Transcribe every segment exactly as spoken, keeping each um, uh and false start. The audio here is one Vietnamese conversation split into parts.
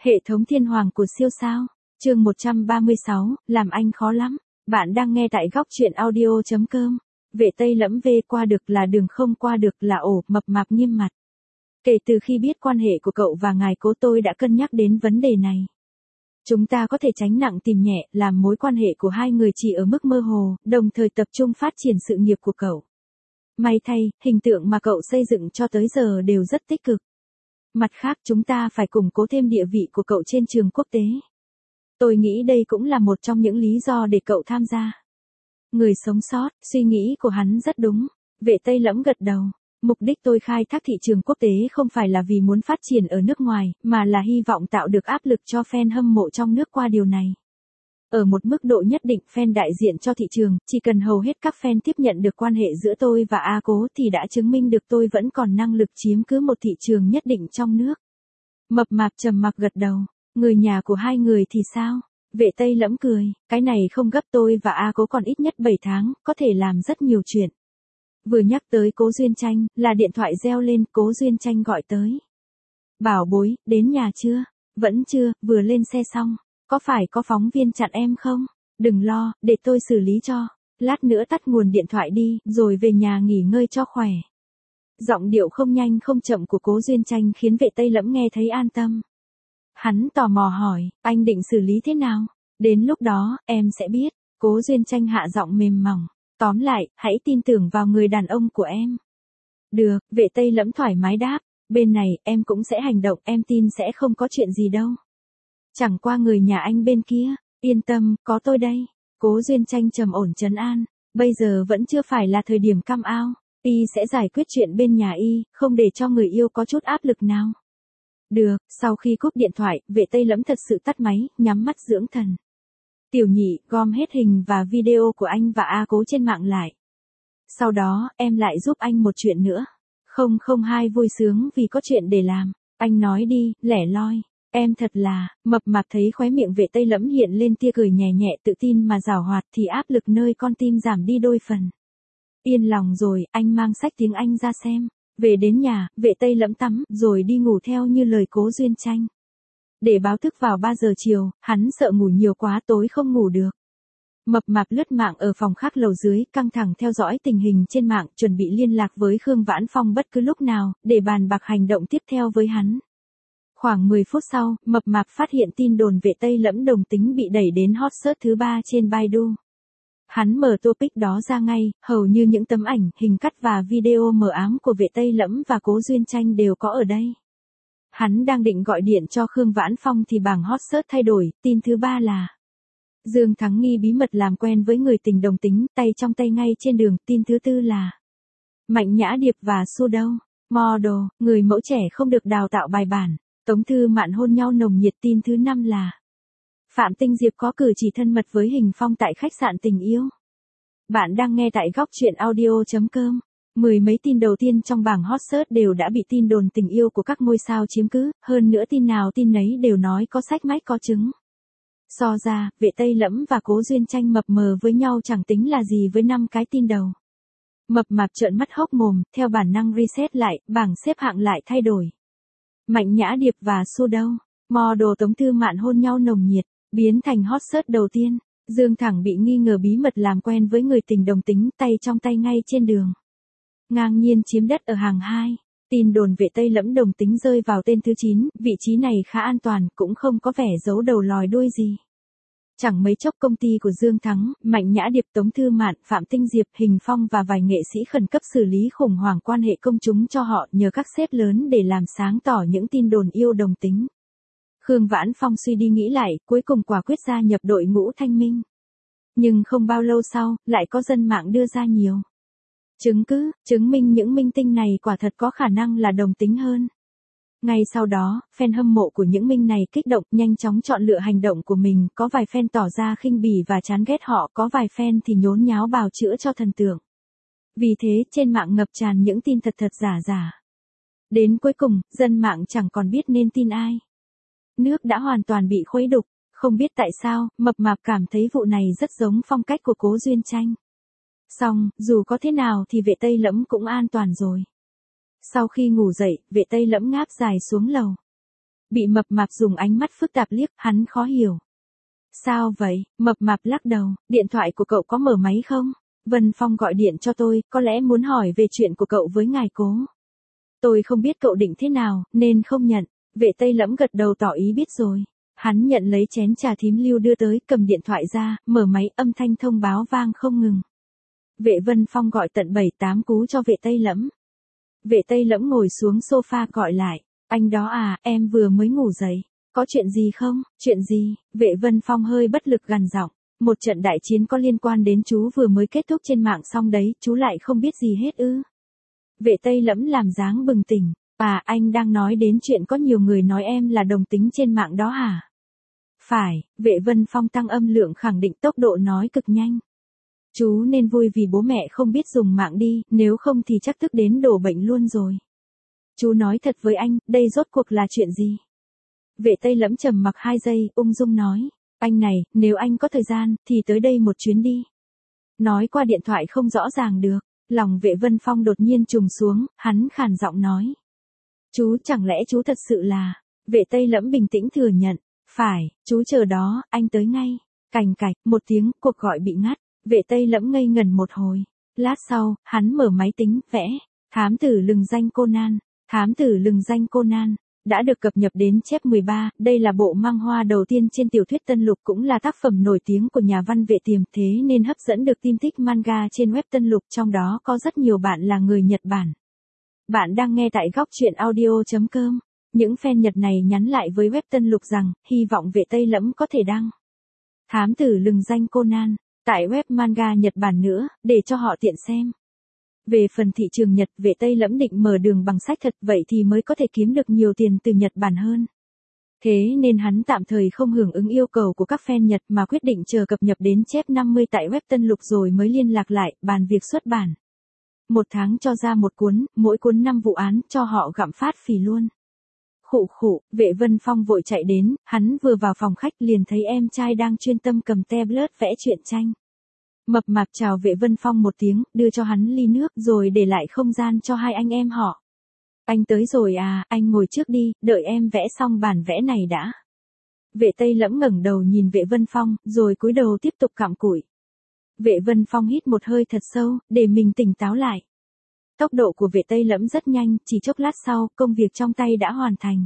Hệ thống thiên hoàng của siêu sao. Chương một trăm ba mươi sáu, làm anh khó lắm. Bạn đang nghe tại góc truyện audio chấm com. Vệ Tây lẫm về qua được là đường, không qua được là ổ. Mập mạp nghiêm mặt. Kể từ khi biết quan hệ của cậu và ngài cố, tôi đã cân nhắc đến vấn đề này. Chúng ta có thể tránh nặng tìm nhẹ, làm mối quan hệ của hai người chỉ ở mức mơ hồ, đồng thời tập trung phát triển sự nghiệp của cậu. May thay, hình tượng mà cậu xây dựng cho tới giờ đều rất tích cực. Mặt khác, chúng ta phải củng cố thêm địa vị của cậu trên trường quốc tế. Tôi nghĩ đây cũng là một trong những lý do để cậu tham gia. Người sống sót, suy nghĩ của hắn rất đúng. Vệ Tây lẫm gật đầu. Mục đích tôi khai thác thị trường quốc tế không phải là vì muốn phát triển ở nước ngoài, mà là hy vọng tạo được áp lực cho fan hâm mộ trong nước qua điều này. Ở một mức độ nhất định, fan đại diện cho thị trường, chỉ cần hầu hết các fan tiếp nhận được quan hệ giữa tôi và A Cố thì đã chứng minh được tôi vẫn còn năng lực chiếm cứ một thị trường nhất định trong nước. Mập mạp trầm mặc gật đầu. Người nhà của hai người thì sao? Vệ Tây lẫm cười, cái này không gấp, tôi và A Cố còn ít nhất bảy tháng, có thể làm rất nhiều chuyện. Vừa nhắc tới Cố Duyên Tranh, là điện thoại reo lên, Cố Duyên Tranh gọi tới. Bảo bối, đến nhà chưa? Vẫn chưa, vừa lên xe xong. Có phải có phóng viên chặn em không? Đừng lo, để tôi xử lý cho. Lát nữa tắt nguồn điện thoại đi, rồi về nhà nghỉ ngơi cho khỏe. Giọng điệu không nhanh không chậm của Cố Duyên Tranh khiến Vệ Tây lẫm nghe thấy an tâm. Hắn tò mò hỏi, anh định xử lý thế nào? Đến lúc đó, em sẽ biết. Cố Duyên Tranh hạ giọng mềm mỏng. Tóm lại, hãy tin tưởng vào người đàn ông của em. Được, Vệ Tây lẫm thoải mái đáp. Bên này, em cũng sẽ hành động, em tin sẽ không có chuyện gì đâu. Chẳng qua người nhà anh bên kia, yên tâm, có tôi đây. Cố Duyên Tranh trầm ổn trấn an. Bây giờ vẫn chưa phải là thời điểm cam ao. Y sẽ giải quyết chuyện bên nhà Y, không để cho người yêu có chút áp lực nào. Được, sau khi cúp điện thoại, Vệ Tây lẫm thật sự tắt máy, nhắm mắt dưỡng thần. Tiểu nhị, gom hết hình và video của anh và A Cố trên mạng lại. Sau đó, em lại giúp anh một chuyện nữa. Không không hai vui sướng vì có chuyện để làm. Anh nói đi, lẻ loi. Em thật là, mập mạp thấy khóe miệng Vệ Tây lẫm hiện lên tia cười nhẹ nhẹ, tự tin mà giảo hoạt, thì áp lực nơi con tim giảm đi đôi phần. Yên lòng rồi, anh mang sách tiếng Anh ra xem. Về đến nhà, Vệ Tây lẫm tắm, rồi đi ngủ theo như lời Cố Duyên Tranh. Để báo thức vào ba giờ chiều, hắn sợ ngủ nhiều quá tối không ngủ được. Mập mạp lướt mạng ở phòng khác lầu dưới, căng thẳng theo dõi tình hình trên mạng, chuẩn bị liên lạc với Khương Vãn Phong bất cứ lúc nào, để bàn bạc hành động tiếp theo với hắn. Khoảng mười phút sau, mập mạp phát hiện tin đồn Vệ Tây lẫm đồng tính bị đẩy đến hot search thứ ba trên Baidu. Hắn mở topic đó ra ngay, hầu như những tấm ảnh, hình cắt và video mờ ám của Vệ Tây lẫm và Cố Duyên Tranh đều có ở đây. Hắn đang định gọi điện cho Khương Vãn Phong thì bảng hot search thay đổi, tin thứ ba là Dương Thắng nghi bí mật làm quen với người tình đồng tính, tay trong tay ngay trên đường, tin thứ tư là Mạnh Nhã Điệp và Su Đâu, model, người mẫu trẻ không được đào tạo bài bản, Tống Thư Mạn hôn nhau nồng nhiệt, tin thứ năm là Phạm Tinh Diệp có cử chỉ thân mật với Hình Phong tại khách sạn tình yêu. Bạn đang nghe tại góc truyện audio chấm com. Mười mấy tin đầu tiên trong bảng hot search đều đã bị tin đồn tình yêu của các ngôi sao chiếm cứ, hơn nữa tin nào tin nấy đều nói có sách mách có chứng. So ra, Vệ Tây lẫm và Cố Duyên Tranh mập mờ với nhau chẳng tính là gì với năm cái tin đầu. Mập mạp trợn mắt hốc mồm, theo bản năng reset lại, bảng xếp hạng lại thay đổi. Mạnh Nhã Điệp và Su Đâu, model Tống Thư Mạn hôn nhau nồng nhiệt, biến thành hot search đầu tiên. Dương Thẳng bị nghi ngờ bí mật làm quen với người tình đồng tính, tay trong tay ngay trên đường. Ngang nhiên chiếm đất ở hàng hai. Tin đồn Vệ Tây lẫm đồng tính rơi vào tên thứ chín, vị trí này khá an toàn, cũng không có vẻ giấu đầu lòi đuôi gì. Chẳng mấy chốc công ty của Dương Thắng, Mạnh Nhã Điệp, Tống Thư Mạn, Phạm Tinh Diệp, Hình Phong và vài nghệ sĩ khẩn cấp xử lý khủng hoảng quan hệ công chúng cho họ, nhờ các sếp lớn để làm sáng tỏ những tin đồn yêu đồng tính. Khương Vãn Phong suy đi nghĩ lại, cuối cùng quả quyết gia nhập đội ngũ thanh minh. Nhưng không bao lâu sau, lại có dân mạng đưa ra nhiều chứng cứ, chứng minh những minh tinh này quả thật có khả năng là đồng tính hơn. Ngay sau đó, fan hâm mộ của những minh này kích động, nhanh chóng chọn lựa hành động của mình, có vài fan tỏ ra khinh bỉ và chán ghét họ, có vài fan thì nhốn nháo bào chữa cho thần tượng. Vì thế, trên mạng ngập tràn những tin thật thật giả giả. Đến cuối cùng, dân mạng chẳng còn biết nên tin ai. Nước đã hoàn toàn bị khuấy đục, không biết tại sao, mập mạp cảm thấy vụ này rất giống phong cách của Cố Duyên Tranh. Xong, dù có thế nào thì Vệ Tây lẫm cũng an toàn rồi. Sau khi ngủ dậy, Vệ Tây lẫm ngáp dài xuống lầu. Bị mập mạp dùng ánh mắt phức tạp liếc, hắn khó hiểu. Sao vậy? Mập mạp lắc đầu, điện thoại của cậu có mở máy không? Vân Phong gọi điện cho tôi, có lẽ muốn hỏi về chuyện của cậu với ngài cố. Tôi không biết cậu định thế nào, nên không nhận. Vệ Tây Lẫm gật đầu tỏ ý biết rồi. Hắn nhận lấy chén trà thím Lưu đưa tới, cầm điện thoại ra, mở máy, âm thanh thông báo vang không ngừng. Vệ Vân Phong gọi tận bảy tám cú cho Vệ Tây Lẫm. Vệ Tây Lẫm ngồi xuống sofa gọi lại, anh đó à, em vừa mới ngủ dậy. Có chuyện gì không? Chuyện gì? Vệ Vân Phong hơi bất lực gằn giọng. Một trận đại chiến có liên quan đến chú vừa mới kết thúc trên mạng xong đấy, chú lại không biết gì hết ư? Vệ Tây Lẫm làm dáng bừng tỉnh. À, anh đang nói đến chuyện có nhiều người nói em là đồng tính trên mạng đó hả? Phải, Vệ Vân Phong tăng âm lượng khẳng định, tốc độ nói cực nhanh. Chú nên vui vì bố mẹ không biết dùng mạng đi, nếu không thì chắc tức đến đổ bệnh luôn rồi. Chú nói thật với anh, đây rốt cuộc là chuyện gì? Vệ Tây Lẫm trầm mặc hai giây, ung dung nói. Anh này, nếu anh có thời gian, thì tới đây một chuyến đi. Nói qua điện thoại không rõ ràng được. Lòng Vệ Vân Phong đột nhiên trùng xuống, hắn khàn giọng nói. Chú, chẳng lẽ chú thật sự là... Vệ Tây Lẫm bình tĩnh thừa nhận. Phải, chú chờ đó, anh tới ngay. Cành cạch, một tiếng, cuộc gọi bị ngắt. Vệ Tây Lẫm ngây ngẩn một hồi. Lát sau, hắn mở máy tính, vẽ. Thám tử lừng danh Conan. Thám tử lừng danh Conan. Đã được cập nhật đến chép mười ba, đây là bộ mang hoa đầu tiên trên tiểu thuyết Tân Lục, cũng là tác phẩm nổi tiếng của nhà văn Vệ Tiềm, thế nên hấp dẫn được team thích manga trên web Tân Lục, trong đó có rất nhiều bạn là người Nhật Bản. Bạn đang nghe tại góc truyện audio chấm com. Những fan Nhật này nhắn lại với web Tân Lục rằng, hy vọng Vệ Tây Lẫm có thể đăng Thám tử lừng danh Conan tại web manga Nhật Bản nữa, để cho họ tiện xem. Về phần thị trường Nhật, Vệ Tây Lẫm định mở đường bằng sách thật, vậy thì mới có thể kiếm được nhiều tiền từ Nhật Bản hơn. Thế nên hắn tạm thời không hưởng ứng yêu cầu của các fan Nhật mà quyết định chờ cập nhật đến chép năm mươi tại web Tân Lục rồi mới liên lạc lại, bàn việc xuất bản. Một tháng cho ra một cuốn, mỗi cuốn năm vụ án, cho họ gặm phát phì luôn. Khụ khụ, Vệ Vân Phong vội chạy đến, hắn vừa vào phòng khách liền thấy em trai đang chuyên tâm cầm tablet vẽ truyện tranh. Mập mạp chào Vệ Vân Phong một tiếng, đưa cho hắn ly nước rồi để lại không gian cho hai anh em họ. Anh tới rồi à, anh ngồi trước đi, đợi em vẽ xong bản vẽ này đã. Vệ Tây Lẫm ngẩng đầu nhìn Vệ Vân Phong, rồi cúi đầu tiếp tục cặm cụi. Vệ Vân Phong hít một hơi thật sâu, để mình tỉnh táo lại. Tốc độ của Vệ Tây Lẫm rất nhanh, chỉ chốc lát sau, công việc trong tay đã hoàn thành.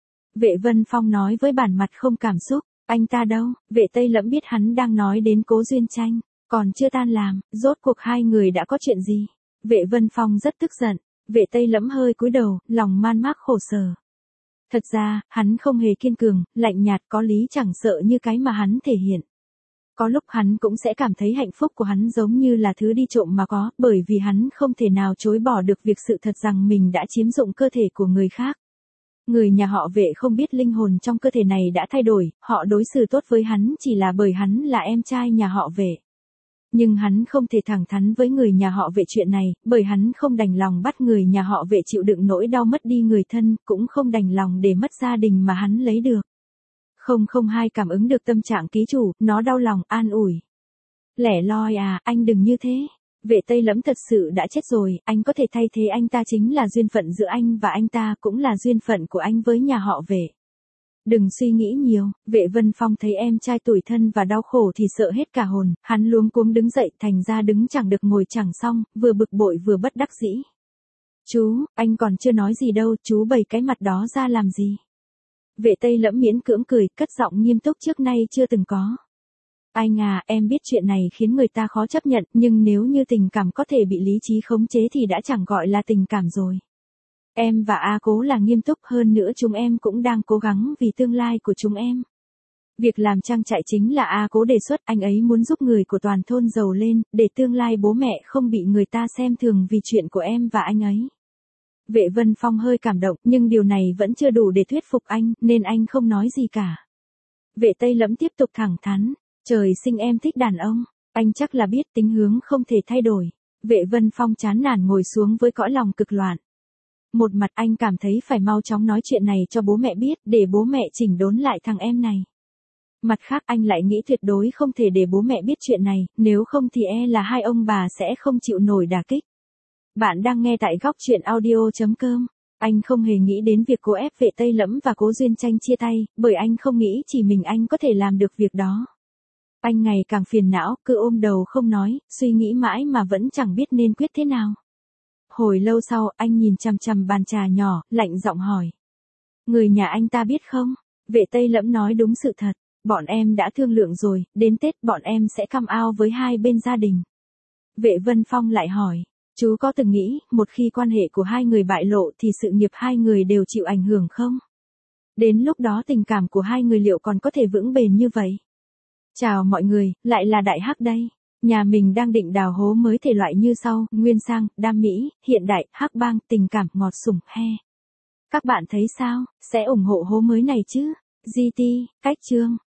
Vệ Vân Phong nói với bản mặt không cảm xúc, anh ta đâu? Vệ Tây Lẫm biết hắn đang nói đến Cố Duyên Tranh. Còn chưa tan làm, rốt cuộc hai người đã có chuyện gì? Vệ Vân Phong rất tức giận. Vệ Tây Lẫm hơi cúi đầu, lòng man mác khổ sở. Thật ra, hắn không hề kiên cường, lạnh nhạt, có lý chẳng sợ như cái mà hắn thể hiện. Có lúc hắn cũng sẽ cảm thấy hạnh phúc của hắn giống như là thứ đi trộm mà có, bởi vì hắn không thể nào chối bỏ được việc sự thật rằng mình đã chiếm dụng cơ thể của người khác. Người nhà họ Vệ không biết linh hồn trong cơ thể này đã thay đổi, họ đối xử tốt với hắn chỉ là bởi hắn là em trai nhà họ Vệ. Nhưng hắn không thể thẳng thắn với người nhà họ Vệ chuyện này, bởi hắn không đành lòng bắt người nhà họ Vệ chịu đựng nỗi đau mất đi người thân, cũng không đành lòng để mất gia đình mà hắn lấy được. không không hai cảm ứng được tâm trạng ký chủ, nó đau lòng, an ủi. Lẻ loi à, anh đừng như thế. Vệ Tây Lẫm thật sự đã chết rồi, anh có thể thay thế anh ta, chính là duyên phận giữa anh và anh ta, cũng là duyên phận của anh với nhà họ Vệ. Đừng suy nghĩ nhiều. Vệ Vân Phong thấy em trai tủi thân và đau khổ thì sợ hết cả hồn, hắn luống cuống đứng dậy, thành ra đứng chẳng được ngồi chẳng xong, vừa bực bội vừa bất đắc dĩ. Chú, anh còn chưa nói gì đâu, chú bày cái mặt đó ra làm gì? Vệ Tây Lẫm miễn cưỡng cười, cất giọng nghiêm túc trước nay chưa từng có. Anh à, em biết chuyện này khiến người ta khó chấp nhận, nhưng nếu như tình cảm có thể bị lý trí khống chế thì đã chẳng gọi là tình cảm rồi. Em và A Cố là nghiêm túc, hơn nữa chúng em cũng đang cố gắng vì tương lai của chúng em. Việc làm trang trại chính là A Cố đề xuất, anh ấy muốn giúp người của toàn thôn giàu lên, để tương lai bố mẹ không bị người ta xem thường vì chuyện của em và anh ấy. Vệ Vân Phong hơi cảm động, nhưng điều này vẫn chưa đủ để thuyết phục anh, nên anh không nói gì cả. Vệ Tây Lẫm tiếp tục thẳng thắn, trời sinh em thích đàn ông, anh chắc là biết tính hướng không thể thay đổi. Vệ Vân Phong chán nản ngồi xuống với cõi lòng cực loạn. Một mặt anh cảm thấy phải mau chóng nói chuyện này cho bố mẹ biết, để bố mẹ chỉnh đốn lại thằng em này. Mặt khác anh lại nghĩ tuyệt đối không thể để bố mẹ biết chuyện này, nếu không thì e là hai ông bà sẽ không chịu nổi đả kích. Bạn đang nghe tại góc truyện audio chấm com. Anh không hề nghĩ đến việc cố ép Vệ Tây Lẫm và Cố Duyên Tranh chia tay, bởi anh không nghĩ chỉ mình anh có thể làm được việc đó. Anh ngày càng phiền não, cứ ôm đầu không nói, suy nghĩ mãi mà vẫn chẳng biết nên quyết thế nào. Hồi lâu sau, anh nhìn chằm chằm bàn trà nhỏ, lạnh giọng hỏi. Người nhà anh ta biết không? Vệ Tây Lẫm nói đúng sự thật. Bọn em đã thương lượng rồi, đến Tết bọn em sẽ come out với hai bên gia đình. Vệ Vân Phong lại hỏi. Chú có từng nghĩ, một khi quan hệ của hai người bại lộ thì sự nghiệp hai người đều chịu ảnh hưởng không? Đến lúc đó tình cảm của hai người liệu còn có thể vững bền như vậy? Chào mọi người, lại là Đại Hắc đây. Nhà mình đang định đào hố mới thể loại như sau, nguyên sang, đam mỹ, hiện đại, hắc bang, tình cảm, ngọt sủng, he. Các bạn thấy sao, sẽ ủng hộ hố mới này chứ? giê tê, cách chương.